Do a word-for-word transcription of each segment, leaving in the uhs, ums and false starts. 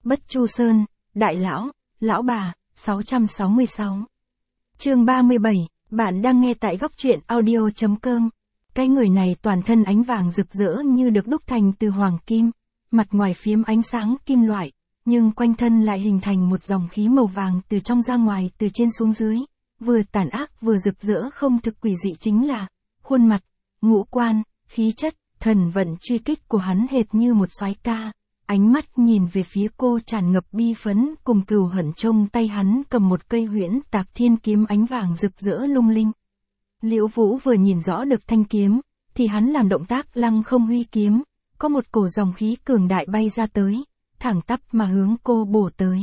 Bất Chu Sơn, Đại Lão, Lão Bà, sáu trăm sáu mươi sáu. Chương ba mươi bảy, bạn đang nghe tại góc truyện audio chấm com. Cái người này toàn thân ánh vàng rực rỡ như được đúc thành từ hoàng kim, mặt ngoài phiếm ánh sáng kim loại, nhưng quanh thân lại hình thành một dòng khí màu vàng từ trong ra ngoài, từ trên xuống dưới, vừa tàn ác vừa rực rỡ không thực. Quỷ dị chính là khuôn mặt, ngũ quan, khí chất, thần vận truy kích của hắn hệt như một soái ca. Ánh mắt nhìn về phía cô tràn ngập bi phấn cùng cừu hận. Trong tay hắn cầm một cây huyễn tạc thiên kiếm ánh vàng rực rỡ lung linh. Liễu Vũ vừa nhìn rõ được thanh kiếm, thì hắn làm động tác lăng không huy kiếm, có một cổ dòng khí cường đại bay ra tới, thẳng tắp mà hướng cô bổ tới.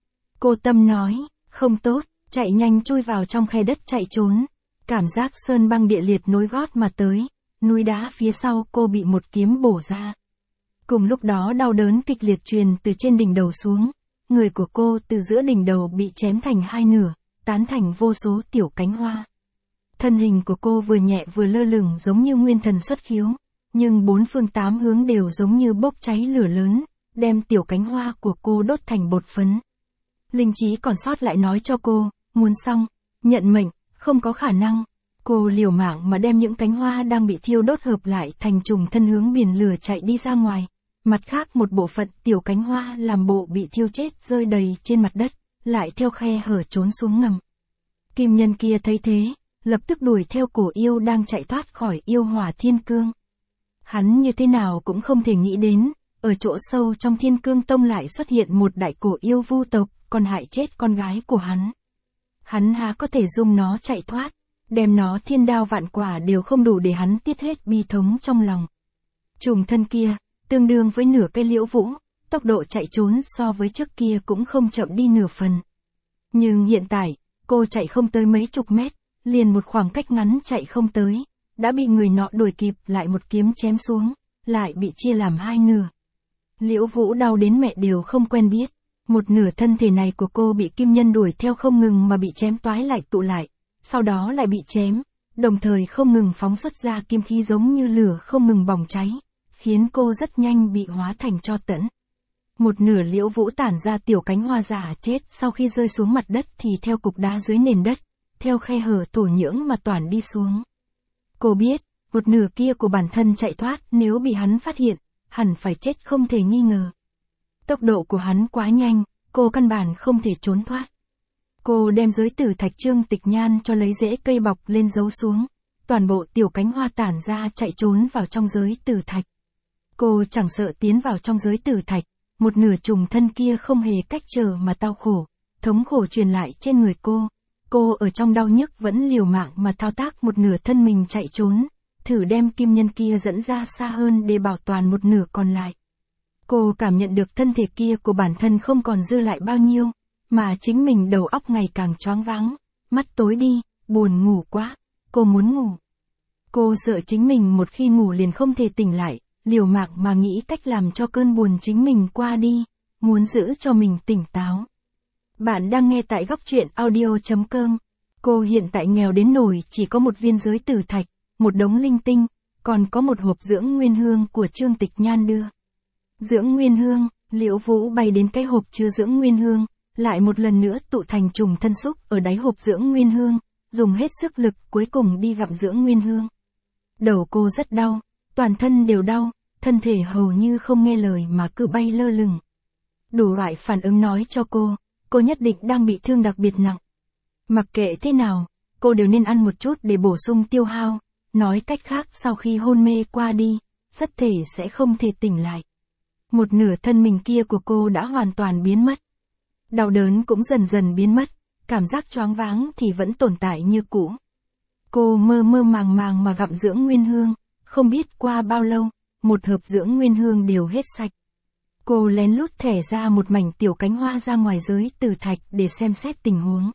Cô tâm nói, không tốt, chạy nhanh chui vào trong khe đất chạy trốn. Cảm giác sơn băng địa liệt nối gót mà tới, núi đá phía sau cô bị một kiếm bổ ra. Cùng lúc đó đau đớn kịch liệt truyền từ trên đỉnh đầu xuống, người của cô từ giữa đỉnh đầu bị chém thành hai nửa, tán thành vô số tiểu cánh hoa. Thân hình của cô vừa nhẹ vừa lơ lửng giống như nguyên thần xuất khiếu, nhưng bốn phương tám hướng đều giống như bốc cháy lửa lớn, đem tiểu cánh hoa của cô đốt thành bột phấn. Linh trí còn sót lại nói cho cô, muốn xong, nhận mệnh, không có khả năng. Cô liều mạng mà đem những cánh hoa đang bị thiêu đốt hợp lại thành trùng thân hướng biển lửa chạy đi ra ngoài. Mặt khác một bộ phận tiểu cánh hoa làm bộ bị thiêu chết rơi đầy trên mặt đất, lại theo khe hở trốn xuống ngầm. Kim nhân kia thấy thế, lập tức đuổi theo cổ yêu đang chạy thoát khỏi yêu hỏa thiên cương. Hắn như thế nào cũng không thể nghĩ đến, ở chỗ sâu trong thiên cương tông lại xuất hiện một đại cổ yêu vu tộc, còn hại chết con gái của hắn. Hắn há có thể dung nó chạy thoát, đem nó thiên đao vạn quả đều không đủ để hắn tiết hết bi thống trong lòng. Trùng thân kia, tương đương với nửa cây Liễu Vũ, tốc độ chạy trốn so với trước kia cũng không chậm đi nửa phần. Nhưng hiện tại, cô chạy không tới mấy chục mét, liền một khoảng cách ngắn chạy không tới, đã bị người nọ đuổi kịp lại một kiếm chém xuống, lại bị chia làm hai nửa. Liễu Vũ đau đến mẹ đều không quen biết, một nửa thân thể này của cô bị kim nhân đuổi theo không ngừng mà bị chém toái lại tụ lại, sau đó lại bị chém, đồng thời không ngừng phóng xuất ra kim khí giống như lửa không ngừng bỏng cháy, khiến cô rất nhanh bị hóa thành tro tẫn. Một nửa Liễu Vũ tản ra tiểu cánh hoa giả chết sau khi rơi xuống mặt đất thì theo cục đá dưới nền đất, theo khe hở thổ nhưỡng mà toàn đi xuống. Cô biết, một nửa kia của bản thân chạy thoát nếu bị hắn phát hiện, hẳn phải chết không thể nghi ngờ. Tốc độ của hắn quá nhanh, cô căn bản không thể trốn thoát. Cô đem giới tử thạch Trương Tịch Nhan cho lấy rễ cây bọc lên giấu xuống, toàn bộ tiểu cánh hoa tản ra chạy trốn vào trong giới tử thạch. Cô chẳng sợ tiến vào trong giới tử thạch, một nửa trùng thân kia không hề cách trở mà đau khổ, thống khổ truyền lại trên người cô. Cô ở trong đau nhức vẫn liều mạng mà thao tác một nửa thân mình chạy trốn, thử đem kim nhân kia dẫn ra xa hơn để bảo toàn một nửa còn lại. Cô cảm nhận được thân thể kia của bản thân không còn dư lại bao nhiêu, mà chính mình đầu óc ngày càng choáng váng, mắt tối đi, buồn ngủ quá, cô muốn ngủ. Cô sợ chính mình một khi ngủ liền không thể tỉnh lại, liều mạng mà nghĩ cách làm cho cơn buồn chính mình qua đi, muốn giữ cho mình tỉnh táo. Bạn đang nghe tại góc truyện audio chấm com. Cô hiện tại nghèo đến nỗi chỉ có một viên giới tử thạch, một đống linh tinh, còn có một hộp dưỡng nguyên hương của Trương Tịch Nhan đưa. Dưỡng nguyên hương, Liễu Vũ bay đến cái hộp chứa dưỡng nguyên hương, lại một lần nữa tụ thành trùng thân xúc ở đáy hộp dưỡng nguyên hương, dùng hết sức lực cuối cùng đi gặm dưỡng nguyên hương. Đầu cô rất đau, toàn thân đều đau, thân thể hầu như không nghe lời mà cứ bay lơ lửng. Đủ loại phản ứng nói cho cô, cô nhất định đang bị thương đặc biệt nặng. Mặc kệ thế nào, cô đều nên ăn một chút để bổ sung tiêu hao, nói cách khác sau khi hôn mê qua đi, rất thể sẽ không thể tỉnh lại. Một nửa thân mình kia của cô đã hoàn toàn biến mất. Đau đớn cũng dần dần biến mất, cảm giác choáng váng thì vẫn tồn tại như cũ. Cô mơ mơ màng màng mà gặm dưỡng nguyên hương, không biết qua bao lâu, một hộp dưỡng nguyên hương đều hết sạch. Cô lén lút thẻ ra một mảnh tiểu cánh hoa ra ngoài giới tử thạch để xem xét tình huống.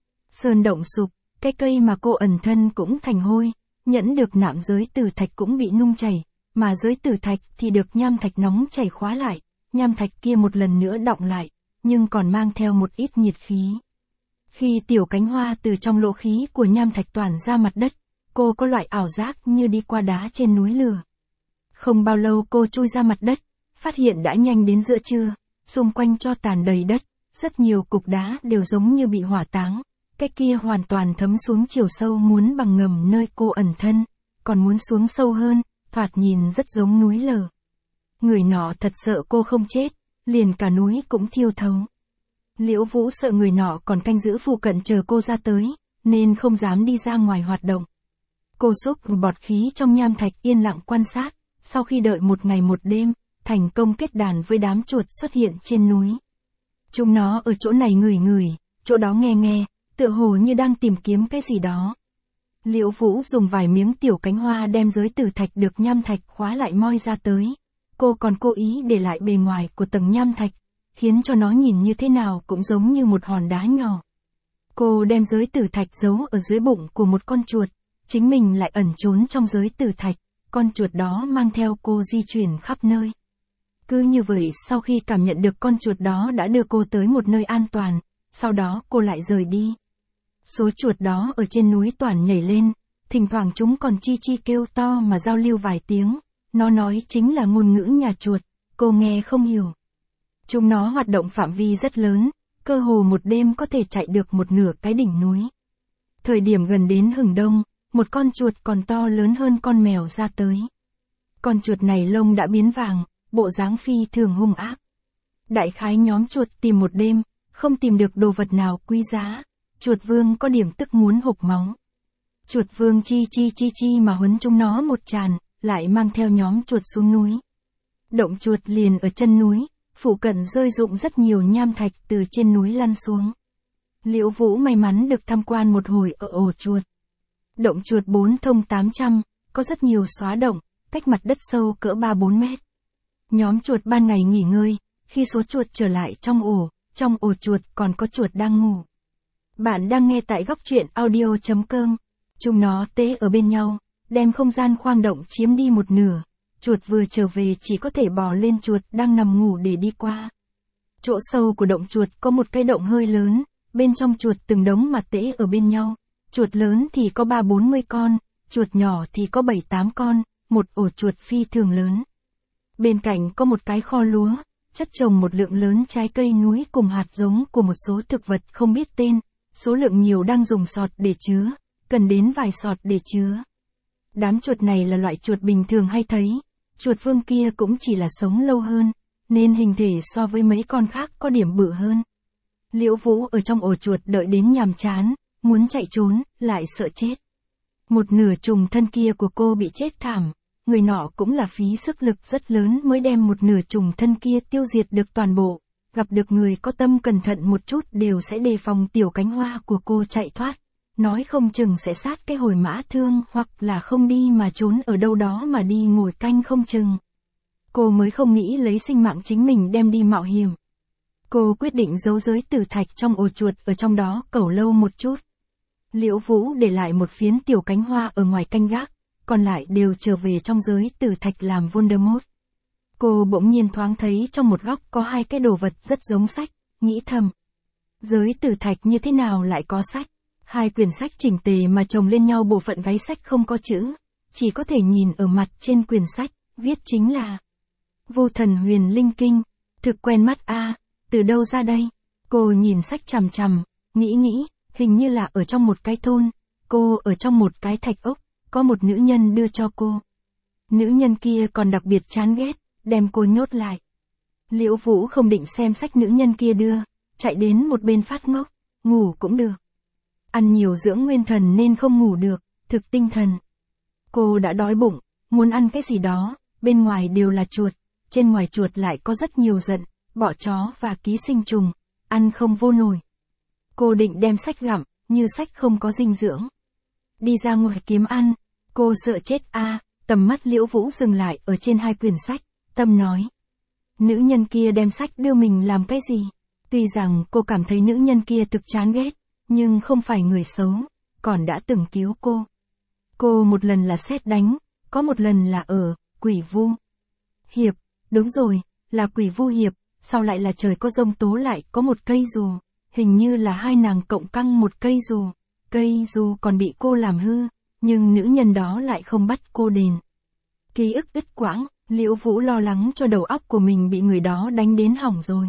Sơn động sụp, cái cây mà cô ẩn thân cũng thành hôi, nhẫn được nạm giới tử thạch cũng bị nung chảy, mà giới tử thạch thì được nham thạch nóng chảy khóa lại, nham thạch kia một lần nữa đọng lại, nhưng còn mang theo một ít nhiệt khí. Khi tiểu cánh hoa từ trong lỗ khí của nham thạch toàn ra mặt đất, cô có loại ảo giác như đi qua đá trên núi lửa. Không bao lâu cô chui ra mặt đất, phát hiện đã nhanh đến giữa trưa, xung quanh tro tàn đầy đất, rất nhiều cục đá đều giống như bị hỏa táng, cái kia hoàn toàn thấm xuống chiều sâu muốn bằng ngầm nơi cô ẩn thân, còn muốn xuống sâu hơn, thoạt nhìn rất giống núi lở. Người nọ thật sợ cô không chết, liền cả núi cũng thiêu thấu. Liễu Vũ sợ người nọ còn canh giữ phụ cận chờ cô ra tới, nên không dám đi ra ngoài hoạt động. Cô xúc bọt khí trong nham thạch yên lặng quan sát, sau khi đợi một ngày một đêm, thành công kết đàn với đám chuột xuất hiện trên núi. Chúng nó ở chỗ này ngửi ngửi, chỗ đó nghe nghe, tựa hồ như đang tìm kiếm cái gì đó. Liễu Vũ dùng vài miếng tiểu cánh hoa đem giới tử thạch được nham thạch khóa lại moi ra tới. Cô còn cố ý để lại bề ngoài của tầng nham thạch, khiến cho nó nhìn như thế nào cũng giống như một hòn đá nhỏ. Cô đem giới tử thạch giấu ở dưới bụng của một con chuột, chính mình lại ẩn trốn trong giới tử thạch, con chuột đó mang theo cô di chuyển khắp nơi. Cứ như vậy sau khi cảm nhận được con chuột đó đã đưa cô tới một nơi an toàn, sau đó cô lại rời đi. Số chuột đó ở trên núi toàn nhảy lên, thỉnh thoảng chúng còn chi chi kêu to mà giao lưu vài tiếng, nó nói chính là ngôn ngữ nhà chuột, cô nghe không hiểu. Chúng nó hoạt động phạm vi rất lớn, cơ hồ một đêm có thể chạy được một nửa cái đỉnh núi. Thời điểm gần đến hừng đông, một con chuột còn to lớn hơn con mèo ra tới. Con chuột này lông đã biến vàng, bộ dáng phi thường hung ác. Đại khái nhóm chuột tìm một đêm, không tìm được đồ vật nào quý giá, chuột vương có điểm tức muốn hộc máu. Chuột vương chi chi chi chi mà huấn chúng nó một tràn, lại mang theo nhóm chuột xuống núi. Động chuột liền ở chân núi, phụ cận rơi rụng rất nhiều nham thạch từ trên núi lăn xuống. Liễu Vũ may mắn được tham quan một hồi ở ổ chuột. Động chuột bốn thông tám trăm, có rất nhiều xóa động, cách mặt đất sâu cỡ ba bốn mét. Nhóm chuột ban ngày nghỉ ngơi, khi số chuột trở lại trong ổ, trong ổ chuột còn có chuột đang ngủ. Bạn đang nghe tại góc truyện audio chấm com. Chúng nó tế ở bên nhau, đem không gian khoang động chiếm đi một nửa. Chuột vừa trở về chỉ có thể bò lên chuột đang nằm ngủ để đi qua. Chỗ sâu của động chuột có một cái động hơi lớn, bên trong chuột từng đống mà tế ở bên nhau. Chuột lớn thì có ba bốn mươi con, chuột nhỏ thì có bảy tám con, một ổ chuột phi thường lớn. Bên cạnh có một cái kho lúa, chất trồng một lượng lớn trái cây núi cùng hạt giống của một số thực vật không biết tên, số lượng nhiều đang dùng sọt để chứa, cần đến vài sọt để chứa. Đám chuột này là loại chuột bình thường hay thấy, chuột vương kia cũng chỉ là sống lâu hơn, nên hình thể so với mấy con khác có điểm bự hơn. Liễu Vũ ở trong ổ chuột đợi đến nhàm chán, muốn chạy trốn, lại sợ chết. Một nửa trùng thân kia của cô bị chết thảm, người nọ cũng là phí sức lực rất lớn mới đem một nửa trùng thân kia tiêu diệt được toàn bộ. Gặp được người có tâm cẩn thận một chút đều sẽ đề phòng tiểu cánh hoa của cô chạy thoát. Nói không chừng sẽ sát cái hồi mã thương hoặc là không đi mà trốn ở đâu đó mà đi ngồi canh không chừng. Cô mới không nghĩ lấy sinh mạng chính mình đem đi mạo hiểm. Cô quyết định giấu giới tử thạch trong ổ chuột ở trong đó cẩu lâu một chút. Liễu Vũ để lại một phiến tiểu cánh hoa ở ngoài canh gác, còn lại đều trở về trong giới tử thạch làm Voldemort. Cô bỗng nhiên thoáng thấy trong một góc có hai cái đồ vật rất giống sách, nghĩ thầm. Giới tử thạch như thế nào lại có sách? Hai quyển sách chỉnh tề mà chồng lên nhau, bộ phận gáy sách không có chữ, chỉ có thể nhìn ở mặt trên quyển sách, viết chính là Vô Thần Huyền Linh Kinh, thực quen mắt a, từ đâu ra đây? Cô nhìn sách chằm chằm, nghĩ nghĩ, hình như là ở trong một cái thôn, cô ở trong một cái thạch ốc, có một nữ nhân đưa cho cô. Nữ nhân kia còn đặc biệt chán ghét, đem cô nhốt lại. Liễu Vũ không định xem sách nữ nhân kia đưa, chạy đến một bên phát ngốc, ngủ cũng được. Ăn nhiều dưỡng nguyên thần nên không ngủ được, thực tinh thần. Cô đã đói bụng, muốn ăn cái gì đó, bên ngoài đều là chuột, trên ngoài chuột lại có rất nhiều giận, bọ chó và ký sinh trùng, ăn không vô nổi. Cô định đem sách gặm, như sách không có dinh dưỡng. Đi ra ngoài kiếm ăn, cô sợ chết a, à, tầm mắt Liễu Vũ dừng lại ở trên hai quyển sách, tâm nói. Nữ nhân kia đem sách đưa mình làm cái gì? Tuy rằng cô cảm thấy nữ nhân kia thực chán ghét, nhưng không phải người xấu, còn đã từng cứu cô. Cô một lần là sét đánh, có một lần là ở Quỷ Vu Hiệp, đúng rồi, là Quỷ Vu Hiệp, sau lại là trời có giông tố lại có một cây dù, hình như là hai nàng cộng căng một cây dù, cây dù còn bị cô làm hư, nhưng nữ nhân đó lại không bắt cô đền. Ký ức đứt quãng, Liễu Vũ lo lắng cho đầu óc của mình bị người đó đánh đến hỏng rồi.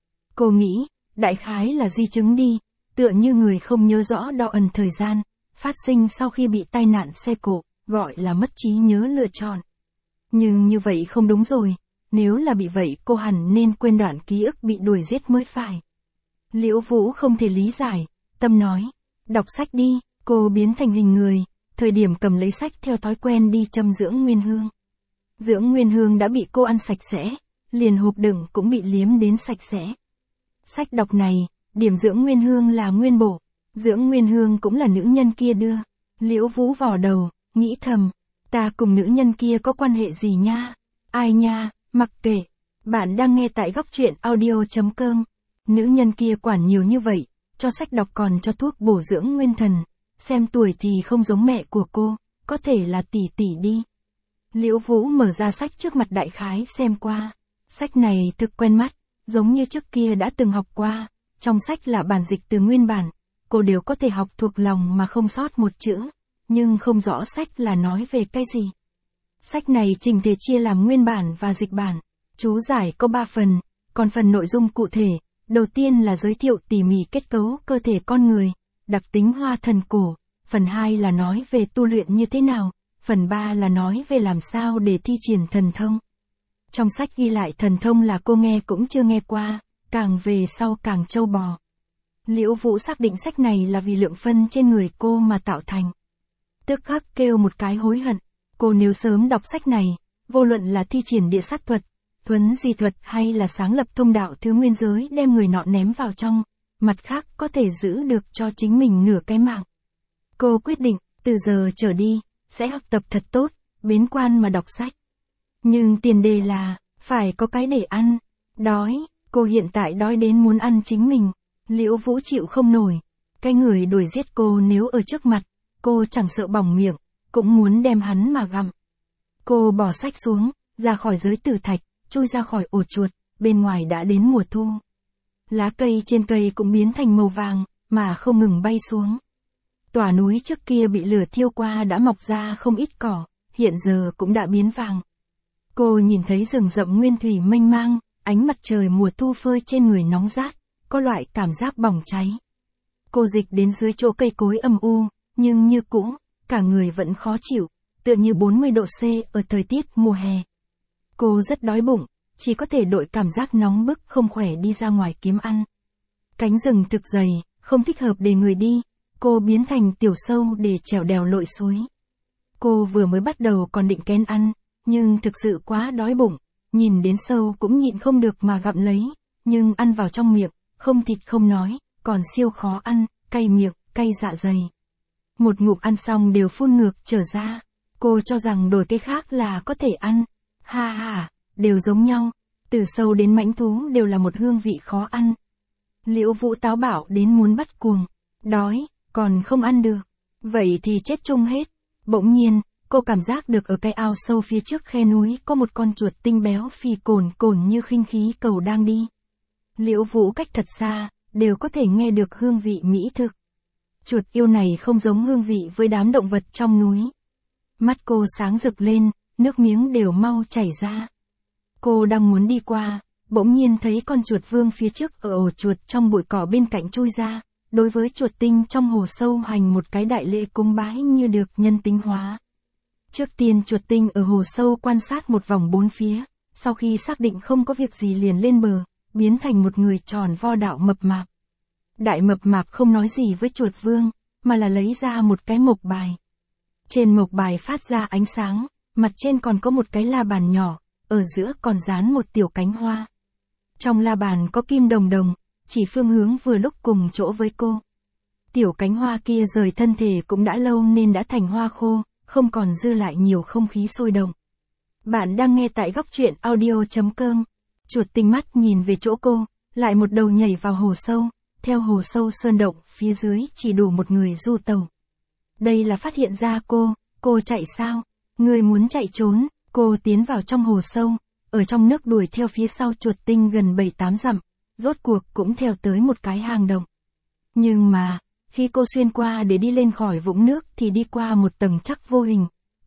Cô nghĩ, đại khái là di chứng đi, tựa như người không nhớ rõ đo ẩn thời gian, phát sinh sau khi bị tai nạn xe cộ, gọi là mất trí nhớ lựa chọn. Nhưng như vậy không đúng rồi, nếu là bị vậy cô hẳn nên quên đoạn ký ức bị đuổi giết mới phải. Liễu Vũ không thể lý giải, Tâm nói, đọc sách đi, cô biến thành hình người, thời điểm cầm lấy sách theo thói quen đi châm dưỡng nguyên hương. Dưỡng nguyên hương đã bị cô ăn sạch sẽ, liền hộp đựng cũng bị liếm đến sạch sẽ. Sách đọc này, điểm dưỡng nguyên hương là nguyên bổ, dưỡng nguyên hương cũng là nữ nhân kia đưa. Liễu Vũ vò đầu, nghĩ thầm, ta cùng nữ nhân kia có quan hệ gì nha? Ai nha, mặc kệ. Bạn đang nghe tại góc truyện audio chấm com. Nữ nhân kia quản nhiều như vậy, cho sách đọc còn cho thuốc bổ dưỡng nguyên thần. Xem tuổi thì không giống mẹ của cô, có thể là tỷ tỷ đi. Liễu Vũ mở ra sách trước mặt đại khái xem qua. Sách này thực quen mắt, giống như trước kia đã từng học qua. Trong sách là bản dịch từ nguyên bản, cô đều có thể học thuộc lòng mà không sót một chữ, nhưng không rõ sách là nói về cái gì. Sách này trình thể chia làm nguyên bản và dịch bản. Chú giải có ba phần, còn phần nội dung cụ thể, đầu tiên là giới thiệu tỉ mỉ kết cấu cơ thể con người, đặc tính hoa thần cổ, phần hai là nói về tu luyện như thế nào, phần ba là nói về làm sao để thi triển thần thông. Trong sách ghi lại thần thông là cô nghe cũng chưa nghe qua, càng về sau càng trâu bò. Liễu Vũ xác định sách này là vì lượng phân trên người cô mà tạo thành. Tức khắc kêu một cái hối hận, cô nếu sớm đọc sách này, vô luận là thi triển địa sát thuật, thuấn di thuật hay là sáng lập thông đạo thứ nguyên giới đem người nọ ném vào trong, mặt khác có thể giữ được cho chính mình nửa cái mạng. Cô quyết định, từ giờ trở đi, sẽ học tập thật tốt, bến quan mà đọc sách. Nhưng tiền đề là, phải có cái để ăn. Đói, cô hiện tại đói đến muốn ăn chính mình. Liễu Vũ chịu không nổi. Cái người đuổi giết cô nếu ở trước mặt, cô chẳng sợ bỏng miệng, cũng muốn đem hắn mà gặm. Cô bỏ sách xuống, ra khỏi giới tử thạch, chui ra khỏi ổ chuột, bên ngoài đã đến mùa thu. Lá cây trên cây cũng biến thành màu vàng, mà không ngừng bay xuống. Tòa núi trước kia bị lửa thiêu qua đã mọc ra không ít cỏ, hiện giờ cũng đã biến vàng. Cô nhìn thấy rừng rậm nguyên thủy mênh mang, ánh mặt trời mùa thu phơi trên người nóng rát, có loại cảm giác bỏng cháy. Cô dịch đến dưới chỗ cây cối âm u, nhưng như cũ, cả người vẫn khó chịu, tựa như bốn mươi độ C ở thời tiết mùa hè. Cô rất đói bụng, chỉ có thể đội cảm giác nóng bức không khỏe đi ra ngoài kiếm ăn. Cánh rừng thực dày, không thích hợp để người đi, cô biến thành tiểu sâu để trèo đèo lội suối. Cô vừa mới bắt đầu còn định kén ăn, nhưng thực sự quá đói bụng, nhìn đến sâu cũng nhịn không được mà gặm lấy, nhưng ăn vào trong miệng, không thịt không nói, còn siêu khó ăn, cay miệng, cay dạ dày. Một ngụm ăn xong đều phun ngược trở ra, cô cho rằng đổi cái khác là có thể ăn. Ha ha, đều giống nhau, từ sâu đến mãnh thú đều là một hương vị khó ăn. Liễu Vũ táo bạo đến muốn bắt cuồng, đói, còn không ăn được, vậy thì chết chung hết. Bỗng nhiên, cô cảm giác được ở cái ao sâu phía trước khe núi có một con chuột tinh béo phì cồn cồn như khinh khí cầu đang đi. Liễu Vũ cách thật xa, đều có thể nghe được hương vị mỹ thực. Chuột yêu này không giống hương vị với đám động vật trong núi. Mắt cô sáng rực lên, nước miếng đều mau chảy ra. Cô đang muốn đi qua, bỗng nhiên thấy con chuột vương phía trước ở ổ chuột trong bụi cỏ bên cạnh chui ra, đối với chuột tinh trong hồ sâu hành một cái đại lễ cúng bái như được nhân tính hóa. Trước tiên chuột tinh ở hồ sâu quan sát một vòng bốn phía, sau khi xác định không có việc gì liền lên bờ, biến thành một người tròn vo đạo mập mạp. Đại mập mạp không nói gì với chuột vương, mà là lấy ra một cái mộc bài. Trên mộc bài phát ra ánh sáng, mặt trên còn có một cái la bàn nhỏ, ở giữa còn dán một tiểu cánh hoa. Trong la bàn có kim đồng đồng, chỉ phương hướng vừa lúc cùng chỗ với cô. Tiểu cánh hoa kia rời thân thể cũng đã lâu nên đã thành hoa khô, không còn dư lại nhiều không khí sôi động. Bạn đang nghe tại góc truyện audio chấm com. Chuột tinh mắt nhìn về chỗ cô, lại một đầu nhảy vào hồ sâu, theo hồ sâu sơn động, phía dưới chỉ đủ một người du tàu. Đây là phát hiện ra cô, cô chạy sao? Người muốn chạy trốn, cô tiến vào trong hồ sâu, ở trong nước đuổi theo phía sau chuột tinh gần bảy tám dặm, rốt cuộc cũng theo tới một cái hang động. Nhưng mà, khi cô xuyên qua để đi lên khỏi vũng nước thì đi qua một tầng chắc vô hình,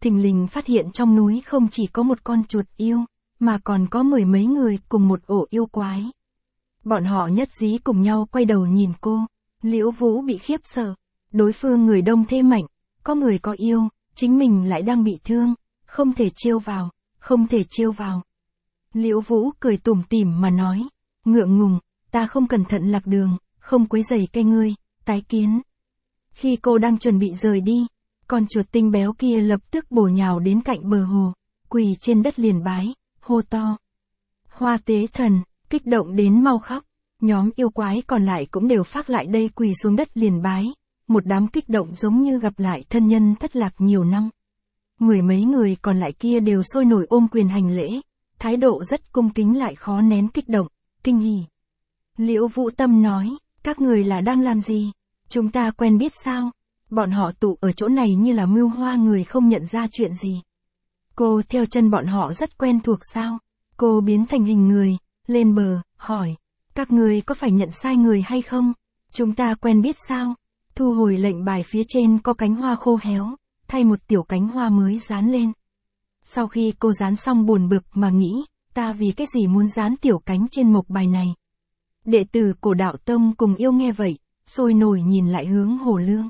thình lình phát hiện trong núi không chỉ có một con chuột yêu, mà còn có mười mấy người cùng một ổ yêu quái. Bọn họ nhất dí cùng nhau quay đầu nhìn cô, Liễu Vũ bị khiếp sợ, đối phương người đông thế mạnh, có người có yêu, chính mình lại đang bị thương, không thể chiêu vào, không thể chiêu vào. Liễu Vũ cười tủm tỉm mà nói, ngượng ngùng, ta không cẩn thận lạc đường, không quấy rầy cây ngươi, tái kiến. Khi cô đang chuẩn bị rời đi, con chuột tinh béo kia lập tức bổ nhào đến cạnh bờ hồ, quỳ trên đất liền bái, hô to. Hoa Tế Thần, kích động đến mau khóc, nhóm yêu quái còn lại cũng đều phác lại đây quỳ xuống đất liền bái, một đám kích động giống như gặp lại thân nhân thất lạc nhiều năm. Mười mấy người còn lại kia đều sôi nổi ôm quyền hành lễ, thái độ rất cung kính lại khó nén kích động, kinh hỉ. Liễu Vũ Tâm nói, các người là đang làm gì? Chúng ta quen biết sao? Bọn họ tụ ở chỗ này như là mưu hoa người không nhận ra chuyện gì. Cô theo chân bọn họ rất quen thuộc sao? Cô biến thành hình người, lên bờ, hỏi, các người có phải nhận sai người hay không? Chúng ta quen biết sao? Thu hồi lệnh bài phía trên có cánh hoa khô héo, thay một tiểu cánh hoa mới dán lên. Sau khi cô dán xong buồn bực mà nghĩ, ta vì cái gì muốn dán tiểu cánh trên mộc bài này? Đệ tử Cổ Đạo Tông cùng yêu nghe vậy, sôi nổi nhìn lại hướng Hồ Lương.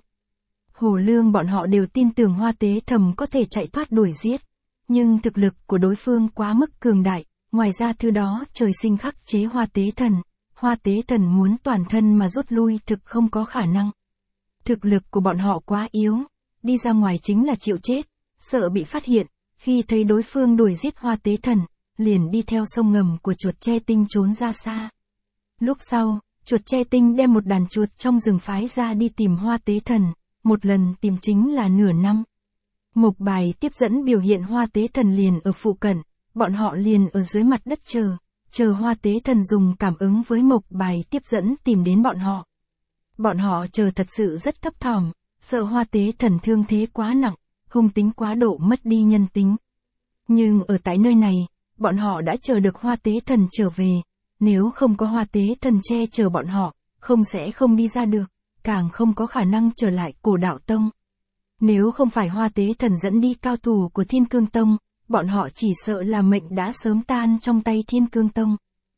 Hồ Lương bọn họ đều tin tưởng Hoa Tế Thầm có thể chạy thoát đuổi giết, nhưng thực lực của đối phương quá mức cường đại, ngoài ra thứ đó trời sinh khắc chế Hoa Tế Thần, Hoa Tế Thần muốn toàn thân mà rút lui thực không có khả năng. Thực lực của bọn họ quá yếu, đi ra ngoài chính là chịu chết, sợ bị phát hiện, khi thấy đối phương đuổi giết Hoa Tế Thần, liền đi theo sông ngầm của chuột tre tinh trốn ra xa. Lúc sau, chuột tre tinh đem một đàn chuột trong rừng phái ra đi tìm Hoa Tế Thần, một lần tìm chính là nửa năm. Mộc bài tiếp dẫn biểu hiện Hoa Tế Thần liền ở phụ cận, bọn họ liền ở dưới mặt đất chờ, chờ Hoa Tế Thần dùng cảm ứng với mộc bài tiếp dẫn tìm đến bọn họ. Bọn họ chờ thật sự rất thấp thỏm, sợ Hoa Tế Thần thương thế quá nặng, hung tính quá độ mất đi nhân tính. Nhưng ở tại nơi này, bọn họ đã chờ được Hoa Tế Thần trở về, nếu không có Hoa Tế Thần che chở bọn họ, không sẽ không đi ra được, càng không có khả năng trở lại Cổ Đạo Tông. Nếu không phải Hoa Tế Thần dẫn đi cao thủ của Thiên Cương Tông, bọn họ chỉ sợ là mệnh đã sớm tan trong tay Thiên Cương Tông.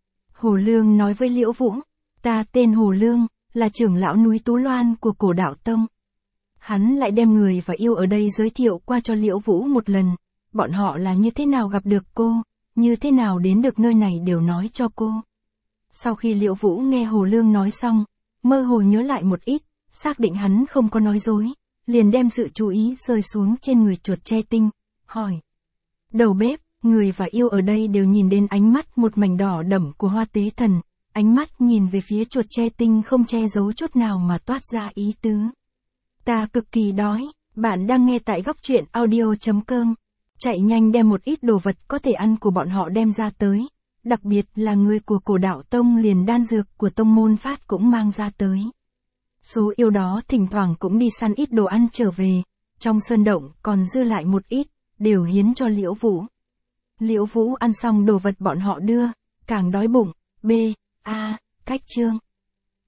Hồ Lương nói với Liễu Vũ, ta tên Hồ Lương, là trưởng lão núi Tú Loan của Cổ Đạo Tông. Hắn lại đem người và yêu ở đây giới thiệu qua cho Liễu Vũ một lần, bọn họ là như thế nào gặp được cô, như thế nào đến được nơi này đều nói cho cô. Sau khi Liễu Vũ nghe Hồ Lương nói xong, mơ hồ nhớ lại một ít, xác định hắn không có nói dối, liền đem sự chú ý rơi xuống trên người chuột tre tinh, hỏi. Đầu bếp, người và yêu ở đây đều nhìn đến ánh mắt một mảnh đỏ đậm của Hoa Tế Thần, ánh mắt nhìn về phía chuột tre tinh không che giấu chút nào mà toát ra ý tứ. Ta cực kỳ đói, bạn đang nghe tại góc truyện audio chấm com. Chạy nhanh đem một ít đồ vật có thể ăn của bọn họ đem ra tới, đặc biệt là người của Cổ Đạo Tông liền đan dược của tông môn phát cũng mang ra tới. Số yêu đó thỉnh thoảng cũng đi săn ít đồ ăn trở về, trong sơn động còn dư lại một ít, đều hiến cho Liễu Vũ. Liễu Vũ ăn xong đồ vật bọn họ đưa, càng đói bụng, b, a, cách chương.